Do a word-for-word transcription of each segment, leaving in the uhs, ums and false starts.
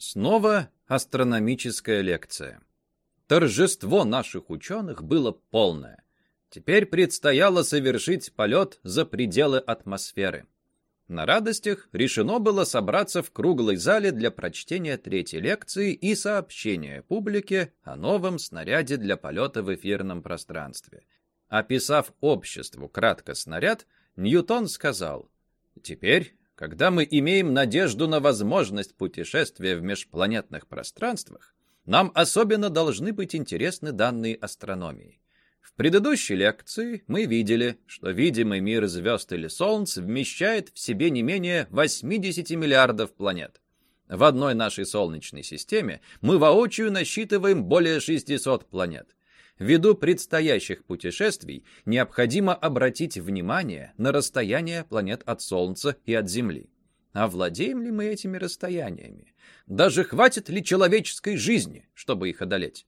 Снова астрономическая лекция. Торжество наших ученых было полное. Теперь предстояло совершить полет за пределы атмосферы. На радостях решено было собраться в круглой зале для прочтения третьей лекции и сообщения публике о новом снаряде для полета в эфирном пространстве. Описав обществу кратко снаряд, Ньютон сказал: «Теперь, когда мы имеем надежду на возможность путешествия в межпланетных пространствах, нам особенно должны быть интересны данные астрономии. В предыдущей лекции мы видели, что видимый мир звезд или Солнц вмещает в себе не менее восьмидесяти миллиардов планет. В одной нашей Солнечной системе мы воочию насчитываем более шестисот планет. Ввиду предстоящих путешествий необходимо обратить внимание на расстояние планет от Солнца и от Земли. А владеем ли мы этими расстояниями? Даже хватит ли человеческой жизни, чтобы их одолеть?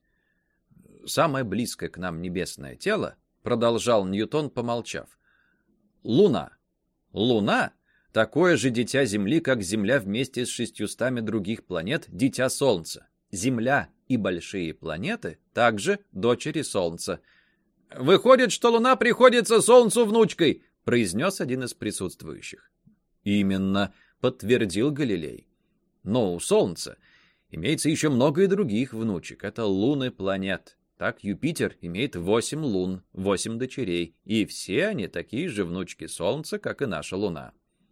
Самое близкое к нам небесное тело, продолжал Ньютон, помолчав, Луна. Луна — такое же дитя Земли, как Земля вместе с шестьюстами других планет — дитя Солнца. Земля и большие планеты также дочери Солнца. «Выходит, что Луна приходится Солнцу внучкой», — произнес один из присутствующих. «Именно», — подтвердил Галилей. «Но у Солнца имеется еще много и других внучек. Это луны планет. Так Юпитер имеет восемь лун, восемь дочерей, и все они такие же внучки Солнца, как и наша Луна».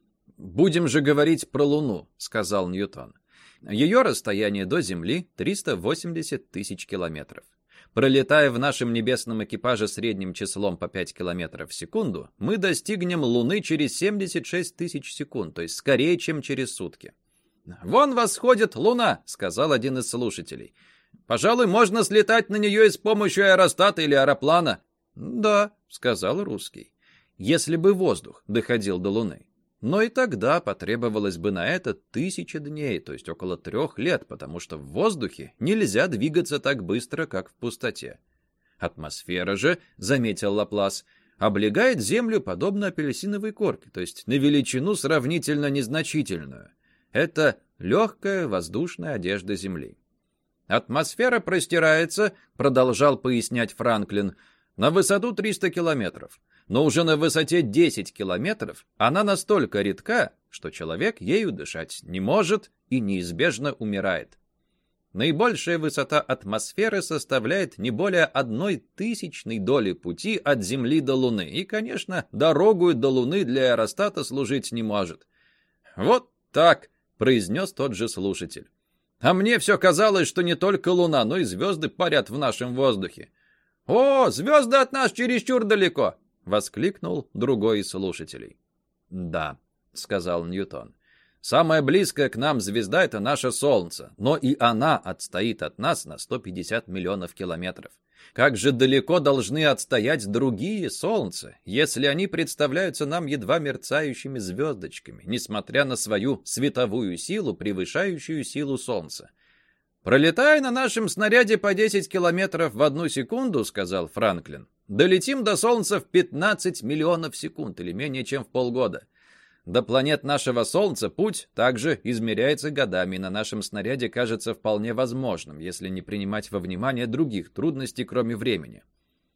«Будем же говорить про Луну», — сказал Ньютон. Ее расстояние до Земли триста восемьдесят тысяч километров. Пролетая в нашем небесном экипаже средним числом по пять километров в секунду, мы достигнем Луны через семьдесят шесть тысяч секунд, то есть скорее, чем через сутки. «Вон восходит Луна», — сказал один из слушателей. «Пожалуй, можно слетать на нее и с помощью аэростата или аэроплана». «Да», — сказал русский, — «если бы воздух доходил до Луны». Но и тогда потребовалось бы на это тысяча дней, то есть около трех лет, потому что в воздухе нельзя двигаться так быстро, как в пустоте. Атмосфера же, заметил Лаплас, облегает Землю подобно апельсиновой корке, то есть на величину сравнительно незначительную. Это легкая воздушная одежда Земли. Атмосфера простирается, продолжал пояснять Франклин, на высоту триста километров. Но уже на высоте десять километров она настолько редка, что человек ею дышать не может и неизбежно умирает. Наибольшая высота атмосферы составляет не более одной тысячной доли пути от Земли до Луны, и, конечно, дорогу до Луны для аэростата служить не может. «Вот так», — произнес тот же слушатель. «А мне все казалось, что не только Луна, но и звезды парят в нашем воздухе». «О, звезды от нас чересчур далеко!» — воскликнул другой из слушателей. «Да», — сказал Ньютон, — «самая близкая к нам звезда — это наше Солнце, но и она отстоит от нас на сто пятьдесят миллионов километров. Как же далеко должны отстоять другие Солнца, если они представляются нам едва мерцающими звездочками, несмотря на свою световую силу, превышающую силу Солнца?» «Пролетая на нашем снаряде по десять километров в одну секунду, — сказал Франклин, — долетим до Солнца в пятнадцать миллионов секунд, или менее чем в полгода. До планет нашего Солнца путь также измеряется годами, и на нашем снаряде кажется вполне возможным, если не принимать во внимание других трудностей, кроме времени».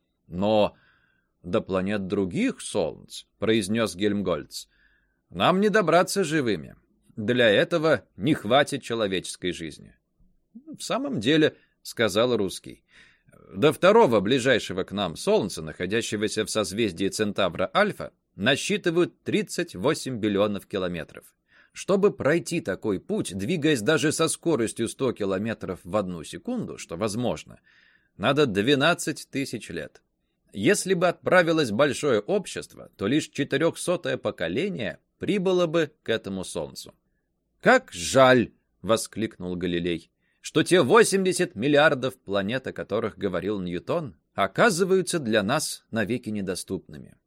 «Но до планет других Солнц, — произнес Гельмгольц, — нам не добраться живыми. Для этого не хватит человеческой жизни». «В самом деле, — сказал русский, — до второго ближайшего к нам Солнца, находящегося в созвездии Центавра Альфа, насчитывают тридцать восемь биллионов километров. Чтобы пройти такой путь, двигаясь даже со скоростью сто километров в одну секунду, что возможно, надо двенадцать тысяч лет. Если бы отправилось большое общество, то лишь четырехсотое поколение прибыло бы к этому Солнцу». «Как жаль! — воскликнул Галилей, — что те восемьдесят миллиардов планет, о которых говорил Ньютон, оказываются для нас навеки недоступными».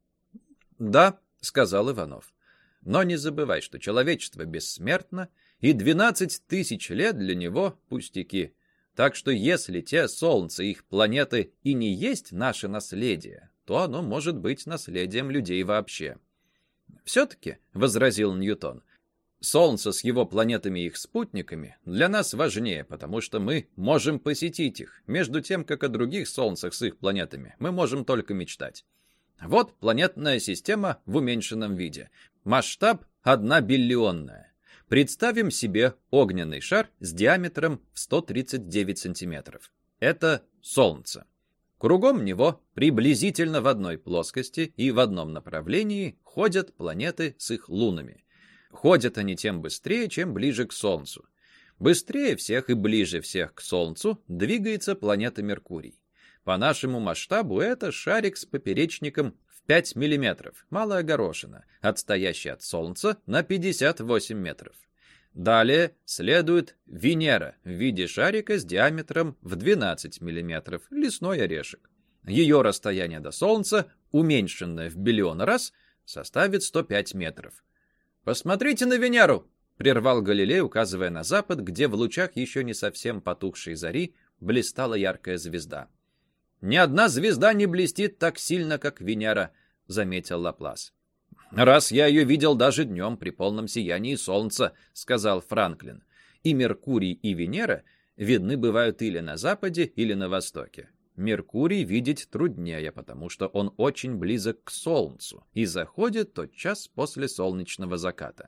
«Да, — сказал Иванов, — но не забывай, что человечество бессмертно, и двенадцать тысяч лет для него пустяки. Так что если те Солнца и их планеты и не есть наше наследие, то оно может быть наследием людей вообще». «Все-таки, — возразил Ньютон, — Солнце с его планетами и их спутниками для нас важнее, потому что мы можем посетить их, между тем, как о других солнцах с их планетами мы можем только мечтать. Вот планетная система в уменьшенном виде. Масштаб одна биллионная. Представим себе огненный шар с диаметром в сто тридцать девять сантиметров. Это Солнце. Кругом него, приблизительно в одной плоскости и в одном направлении, ходят планеты с их лунами. Ходят они тем быстрее, чем ближе к Солнцу. Быстрее всех и ближе всех к Солнцу двигается планета Меркурий. По нашему масштабу это шарик с поперечником в пять миллиметров, малая горошина, отстоящий от Солнца на пятьдесят восемь метров. Далее следует Венера в виде шарика с диаметром в двенадцать миллиметров, лесной орешек. Ее расстояние до Солнца, уменьшенное в биллион раз, составит сто пять метров. «Посмотрите на Венеру!» — прервал Галилей, указывая на запад, где в лучах еще не совсем потухшей зари блистала яркая звезда. «Ни одна звезда не блестит так сильно, как Венера», — заметил Лаплас. «Раз я ее видел даже днем при полном сиянии солнца», — сказал Франклин. «И Меркурий, и Венера видны бывают или на западе, или на востоке. Меркурий видеть труднее, потому что он очень близок к Солнцу и заходит тотчас после солнечного заката».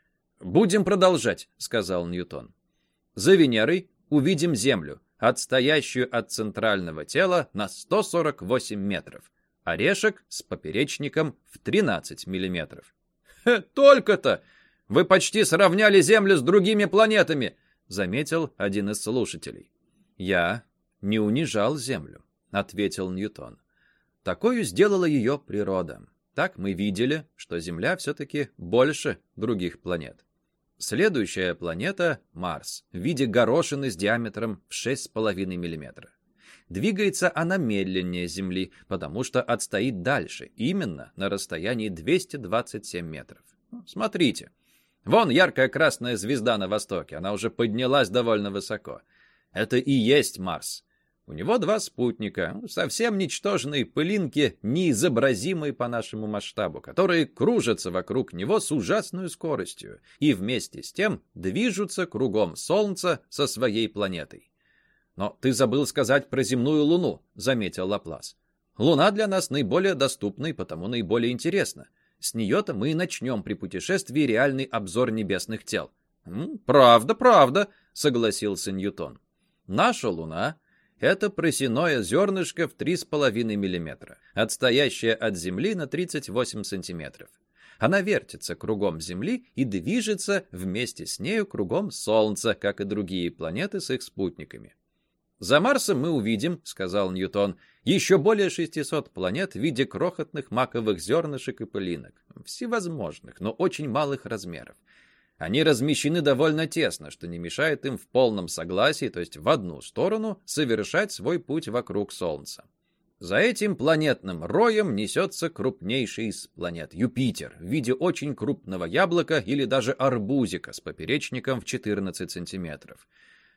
«Будем продолжать», — сказал Ньютон. «За Венерой увидим Землю, отстоящую от центрального тела на сто сорок восемь метров. Орешек с поперечником в тринадцать миллиметров. «Только-то! Вы почти сравняли Землю с другими планетами!» — заметил один из слушателей. «Я не унижал Землю», — ответил Ньютон. «Такою сделала ее природа. Так мы видели, что Земля все-таки больше других планет. Следующая планета — Марс, в виде горошины с диаметром в шесть с половиной миллиметра. Двигается она медленнее Земли, потому что отстоит дальше, именно на расстоянии двести двадцать семь метров. Смотрите, вон яркая красная звезда на востоке, она уже поднялась довольно высоко. Это и есть Марс. У него два спутника, совсем ничтожные пылинки, неизобразимые по нашему масштабу, которые кружатся вокруг него с ужасной скоростью и вместе с тем движутся кругом Солнца со своей планетой. «Но ты забыл сказать про земную Луну», — заметил Лаплас. «Луна для нас наиболее доступна и потому наиболее интересна. С нее-то мы и начнем при путешествии реальный обзор небесных тел». «Правда, правда», — согласился Ньютон. «Наша Луна — это просяное зернышко в три с половиной миллиметра, отстоящее от Земли на тридцать восемь сантиметров. Она вертится кругом Земли и движется вместе с нею кругом Солнца, как и другие планеты с их спутниками. «За Марсом мы увидим, — сказал Ньютон, — еще более шестисот планет в виде крохотных маковых зернышек и пылинок, всевозможных, но очень малых размеров. Они размещены довольно тесно, что не мешает им в полном согласии, то есть в одну сторону, совершать свой путь вокруг Солнца. За этим планетным роем несется крупнейший из планет — Юпитер, в виде очень крупного яблока или даже арбузика с поперечником в четырнадцать сантиметров.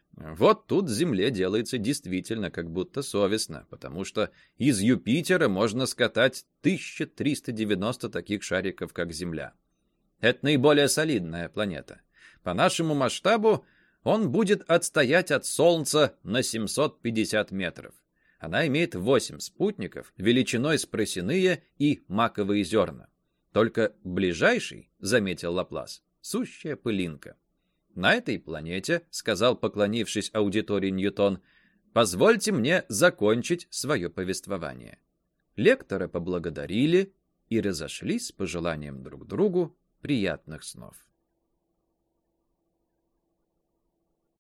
Вот тут Земле делается действительно как будто совестно, потому что из Юпитера можно скатать тысяча триста девяносто таких шариков, как Земля. Это наиболее солидная планета. По нашему масштабу он будет отстоять от Солнца на семьсот пятьдесят метров. Она имеет восемь спутников, величиной с просяные и маковые зерна. Только ближайший, заметил Лаплас, сущая пылинка. «На этой планете, — сказал, поклонившись аудитории Ньютон, — позвольте мне закончить свое повествование». Лектора поблагодарили и разошлись с пожеланием друг другу приятных снов.